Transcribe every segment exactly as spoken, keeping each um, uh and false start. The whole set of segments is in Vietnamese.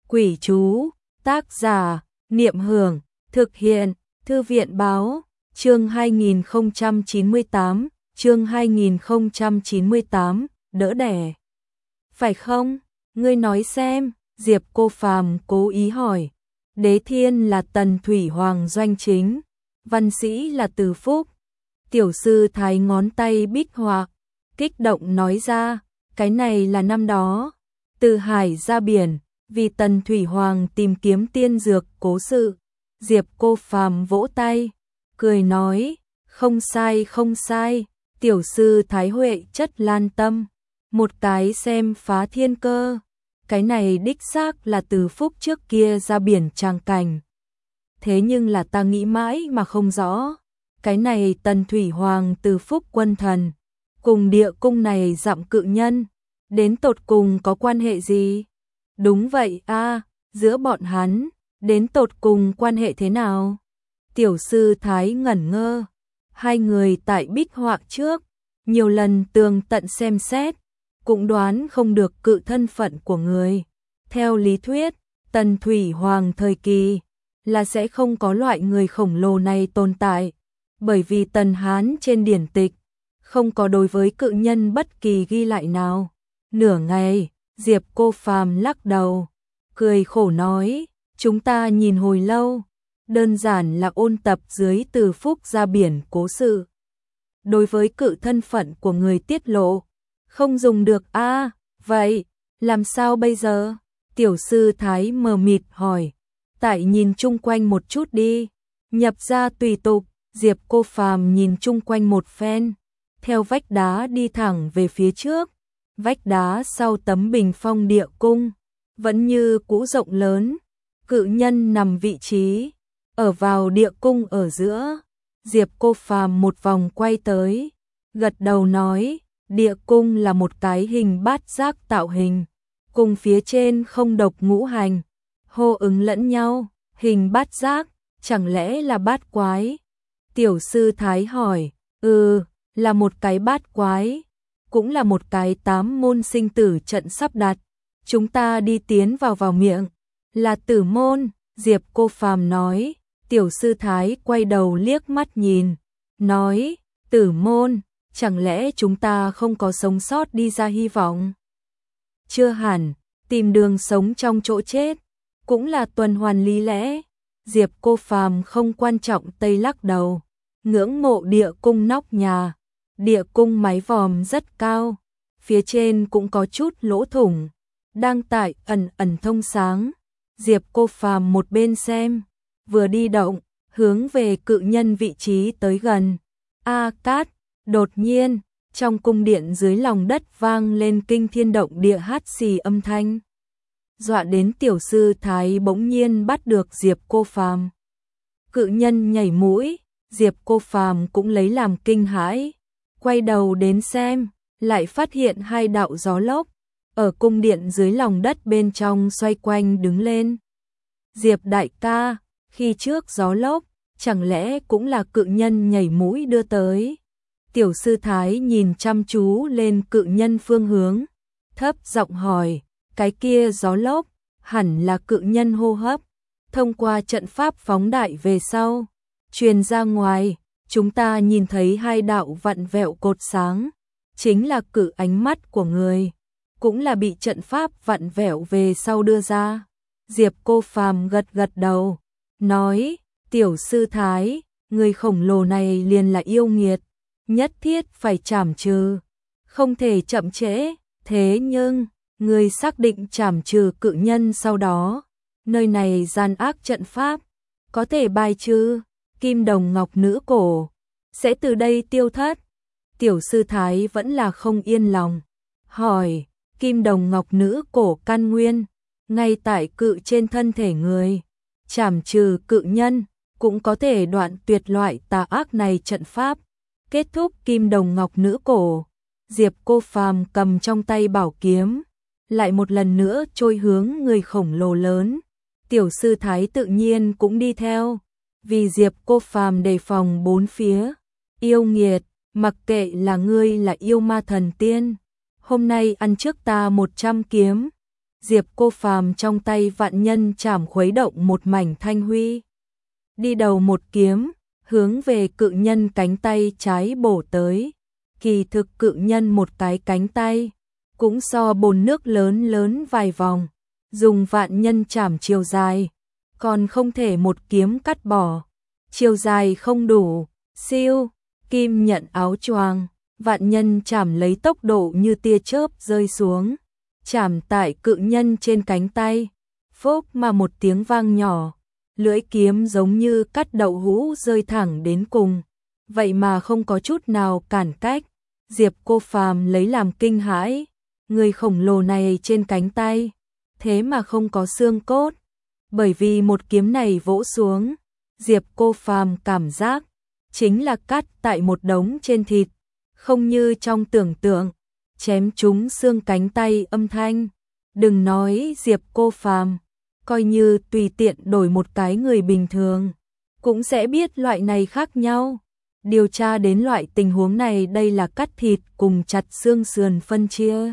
Quỷ chú, tác giả, Niệm Hưởng, thực hiện, Thư viện báo, chương hai nghìn không trăm chín mươi tám, chương hai nghìn không trăm chín mươi tám, đỡ đẻ. Phải không? Ngươi nói xem, Diệp Cô Phàm cố ý hỏi. Đế thiên là Tần Thủy Hoàng doanh chính, văn sĩ là Từ Phúc. Tiểu sư thái ngón tay bích họa, kích động nói ra, cái này là năm đó, từ hải ra biển, vì Tần Thủy Hoàng tìm kiếm tiên dược cố sự. Diệp Cô Phàm vỗ tay, cười nói, không sai không sai, tiểu sư thái huệ chất lan tâm, một cái xem phá thiên cơ. Cái này đích xác là Từ Phúc trước kia ra biển tràng cảnh. Thế nhưng là ta nghĩ mãi mà không rõ, cái này Tần Thủy Hoàng Từ Phúc quân thần, cùng địa cung này dặm cự nhân, đến tột cùng có quan hệ gì? Đúng vậy a, giữa bọn hắn, đến tột cùng quan hệ thế nào? Tiểu sư thái ngẩn ngơ, hai người tại bích họa trước, nhiều lần tường tận xem xét, cũng đoán không được cự thân phận của người. Theo lý thuyết, Tần Thủy Hoàng thời kỳ là sẽ không có loại người khổng lồ này tồn tại, bởi vì Tần Hán trên điển tịch không có đối với cự nhân bất kỳ ghi lại nào. Nửa ngày, Diệp Cô Phàm lắc đầu, cười khổ nói, chúng ta nhìn hồi lâu, đơn giản là ôn tập dưới Từ Phúc ra biển cố sự. Đối với cự thân phận của người tiết lộ, không dùng được a, à, vậy, làm sao bây giờ? Tiểu sư thái mờ mịt hỏi, tại nhìn chung quanh một chút đi, nhập ra tùy tục. Diệp Cô Phàm nhìn chung quanh một phen, theo vách đá đi thẳng về phía trước. Vách đá sau tấm bình phong địa cung, vẫn như cũ rộng lớn, cự nhân nằm vị trí, ở vào địa cung ở giữa. Diệp Cô Phàm một vòng quay tới, gật đầu nói, địa cung là một cái hình bát giác tạo hình, cùng phía trên không độc ngũ hành, hô ứng lẫn nhau, hình bát giác, chẳng lẽ là bát quái? Tiểu sư thái hỏi, ừ, là một cái bát quái, cũng là một cái tám môn sinh tử trận sắp đặt, chúng ta đi tiến vào vào miệng, là tử môn. Diệp Cô Phàm nói. Tiểu sư thái quay đầu liếc mắt nhìn, nói, tử môn, chẳng lẽ chúng ta không có sống sót đi ra hy vọng? Chưa hẳn, tìm đường sống trong chỗ chết, cũng là tuần hoàn lý lẽ. Diệp Cô Phàm không quan trọng tây lắc đầu, ngưỡng mộ địa cung nóc nhà, địa cung mái vòm rất cao, phía trên cũng có chút lỗ thủng, đang tại ẩn ẩn thông sáng. Diệp Cô Phàm một bên xem, vừa đi động, hướng về cự nhân vị trí tới gần. A Cát, đột nhiên, trong cung điện dưới lòng đất vang lên kinh thiên động địa hát xì âm thanh. Dọa đến tiểu sư thái bỗng nhiên bắt được Diệp Cô Phàm. Cự nhân nhảy mũi, Diệp Cô Phàm cũng lấy làm kinh hãi, quay đầu đến xem, lại phát hiện hai đạo gió lốc ở cung điện dưới lòng đất bên trong xoay quanh đứng lên. Diệp đại ca, khi trước gió lốc, chẳng lẽ cũng là cự nhân nhảy mũi đưa tới? Tiểu sư thái nhìn chăm chú lên cự nhân phương hướng, thấp giọng hỏi, cái kia gió lốc, hẳn là cự nhân hô hấp, thông qua trận pháp phóng đại về sau, truyền ra ngoài, chúng ta nhìn thấy hai đạo vặn vẹo cột sáng, chính là cự ánh mắt của người, cũng là bị trận pháp vặn vẹo về sau đưa ra. Diệp Cô Phàm gật gật đầu, nói, tiểu sư thái, người khổng lồ này liền là yêu nghiệt, nhất thiết phải trảm trừ, không thể chậm trễ. Thế nhưng, người xác định trảm trừ cự nhân sau đó, nơi này gian ác trận pháp, có thể bài trừ, kim đồng ngọc nữ cổ, sẽ từ đây tiêu thất. Tiểu sư thái vẫn là không yên lòng, hỏi, kim đồng ngọc nữ cổ căn nguyên, ngay tại cự trên thân thể người, trảm trừ cự nhân, cũng có thể đoạn tuyệt loại tà ác này trận pháp, kết thúc kim đồng ngọc nữ cổ. Diệp Cô Phàm cầm trong tay bảo kiếm, lại một lần nữa trôi hướng người khổng lồ lớn. Tiểu sư thái tự nhiên cũng đi theo, vì Diệp Cô Phàm đề phòng bốn phía. Yêu nghiệt, mặc kệ là ngươi là yêu ma thần tiên, hôm nay ăn trước ta một trăm kiếm. Diệp Cô Phàm trong tay vạn nhân chảm khuấy động một mảnh thanh huy. Đi đầu một kiếm, hướng về cự nhân cánh tay trái bổ tới. Kỳ thực cự nhân một cái cánh tay, cũng so bồn nước lớn lớn vài vòng. Dùng vạn nhân chảm chiều dài, còn không thể một kiếm cắt bỏ. Chiều dài không đủ, siêu, kim nhận áo choàng, vạn nhân chảm lấy tốc độ như tia chớp rơi xuống. Chảm tại cự nhân trên cánh tay, phốc mà một tiếng vang nhỏ, lưỡi kiếm giống như cắt đậu hũ rơi thẳng đến cùng, vậy mà không có chút nào cản cách. Diệp Cô Phàm lấy làm kinh hãi, người khổng lồ này trên cánh tay, thế mà không có xương cốt, bởi vì một kiếm này vỗ xuống, Diệp Cô Phàm cảm giác chính là cắt tại một đống trên thịt, không như trong tưởng tượng, chém trúng xương cánh tay âm thanh. Đừng nói Diệp Cô Phàm, coi như tùy tiện đổi một cái người bình thường, cũng sẽ biết loại này khác nhau. Điều tra đến loại tình huống này, đây là cắt thịt cùng chặt xương sườn phân chia.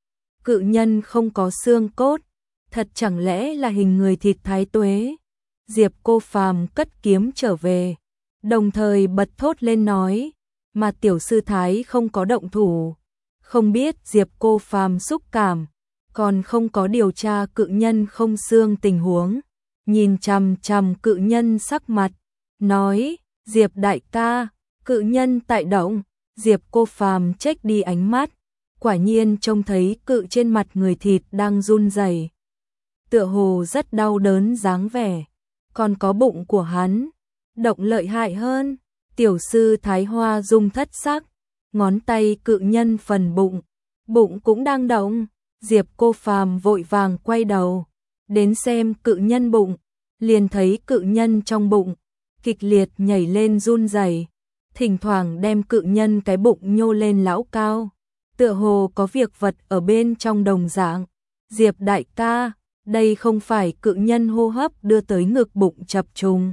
Cự nhân không có xương cốt, thật chẳng lẽ là hình người thịt thái tuế? Diệp Cô Phàm cất kiếm trở về, đồng thời bật thốt lên nói, mà tiểu sư thái không có động thủ. Không biết Diệp Cô Phàm xúc cảm, còn không có điều tra cự nhân không xương tình huống. Nhìn chằm chằm cự nhân sắc mặt, nói, Diệp đại ca, cự nhân tại động. Diệp Cô Phàm chếch đi ánh mắt, quả nhiên trông thấy cự trên mặt người thịt đang run rẩy, tựa hồ rất đau đớn dáng vẻ. Còn có bụng của hắn, động lợi hại hơn. Tiểu sư Thái Hoa dung thất sắc, ngón tay cự nhân phần bụng, bụng cũng đang động. Diệp Cô Phàm vội vàng quay đầu, đến xem cự nhân bụng, liền thấy cự nhân trong bụng kịch liệt nhảy lên run rẩy, thỉnh thoảng đem cự nhân cái bụng nhô lên lão cao, tựa hồ có việc vật ở bên trong đồng dạng. Diệp đại ca, đây không phải cự nhân hô hấp đưa tới ngực bụng chập trùng,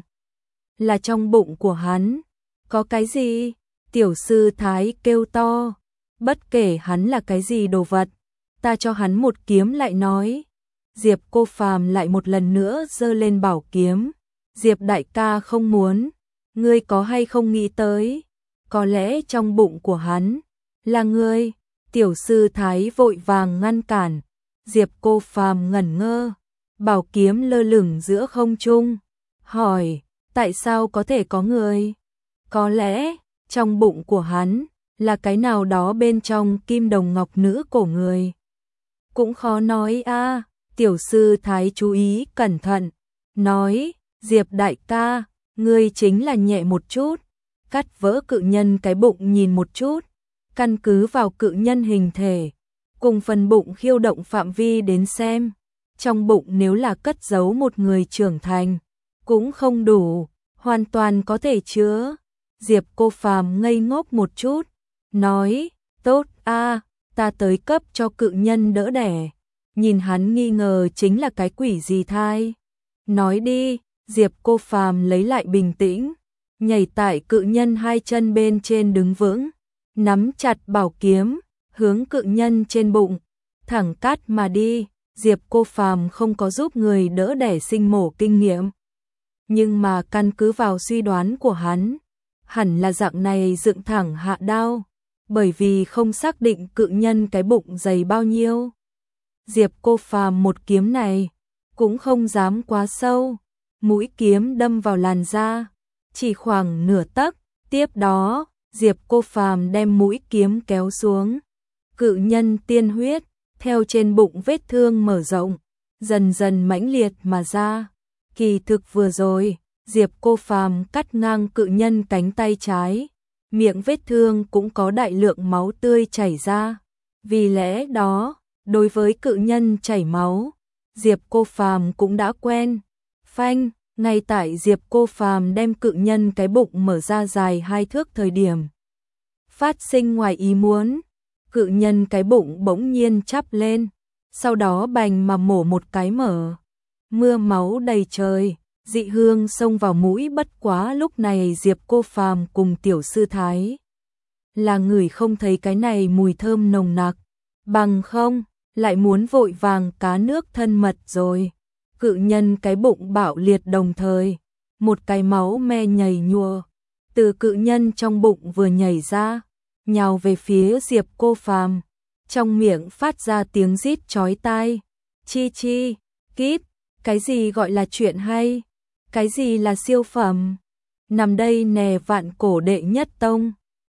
là trong bụng của hắn. Có cái gì? Tiểu sư Thái kêu to, bất kể hắn là cái gì đồ vật, ta cho hắn một kiếm lại nói. Diệp Cô Phàm lại một lần nữa giơ lên bảo kiếm. Diệp đại ca không muốn, ngươi có hay không nghĩ tới, có lẽ trong bụng của hắn là ngươi? Tiểu sư Thái vội vàng ngăn cản. Diệp Cô Phàm ngẩn ngơ, bảo kiếm lơ lửng giữa không trung, hỏi, tại sao có thể có người? Có lẽ trong bụng của hắn là cái nào đó bên trong kim đồng ngọc nữ cổ người. Cũng khó nói a. À. Tiểu sư Thái chú ý cẩn thận, nói, Diệp đại ca, ngươi chính là nhẹ một chút, cắt vỡ cự nhân cái bụng nhìn một chút, căn cứ vào cự nhân hình thể cùng phần bụng khiêu động phạm vi đến xem, trong bụng nếu là cất giấu một người trưởng thành, cũng không đủ, hoàn toàn có thể chứa. Diệp Cô Phàm ngây ngốc một chút, nói, tốt a, ta tới cấp cho cự nhân đỡ đẻ. Nhìn hắn nghi ngờ chính là cái quỷ gì thai. Nói đi. Diệp Cô Phàm lấy lại bình tĩnh, nhảy tại cự nhân hai chân bên trên đứng vững, nắm chặt bảo kiếm, hướng cự nhân trên bụng thẳng cắt mà đi. Diệp Cô Phàm không có giúp người đỡ đẻ sinh mổ kinh nghiệm, nhưng mà căn cứ vào suy đoán của hắn, hẳn là dạng này dựng thẳng hạ đao, bởi vì không xác định cự nhân cái bụng dày bao nhiêu. Diệp Cô Phàm một kiếm này cũng không dám quá sâu, mũi kiếm đâm vào làn da, chỉ khoảng nửa tấc. Tiếp đó, Diệp Cô Phàm đem mũi kiếm kéo xuống, cự nhân tiên huyết theo trên bụng vết thương mở rộng, dần dần mãnh liệt mà ra. Kỳ thực vừa rồi, Diệp Cô Phàm cắt ngang cự nhân cánh tay trái, miệng vết thương cũng có đại lượng máu tươi chảy ra. Vì lẽ đó, đối với cự nhân chảy máu, Diệp Cô Phàm cũng đã quen. Phanh, ngay tại Diệp Cô Phàm đem cự nhân cái bụng mở ra dài hai thước thời điểm, phát sinh ngoài ý muốn, cự nhân cái bụng bỗng nhiên chắp lên, sau đó bành mà mổ một cái mở. Mưa máu đầy trời, dị hương xông vào mũi, bất quá lúc này Diệp Cô Phàm cùng tiểu sư Thái là người không thấy cái này mùi thơm nồng nặc, bằng không lại muốn vội vàng cá nước thân mật rồi. Cự nhân cái bụng bạo liệt đồng thời, một cái máu me nhầy nhùa từ cự nhân trong bụng vừa nhảy ra, nhào về phía Diệp Cô Phàm, trong miệng phát ra tiếng rít chói tai. Chi chi, kíp, cái gì gọi là chuyện hay? Cái gì là siêu phẩm? Nằm đây nè vạn cổ đệ nhất tông.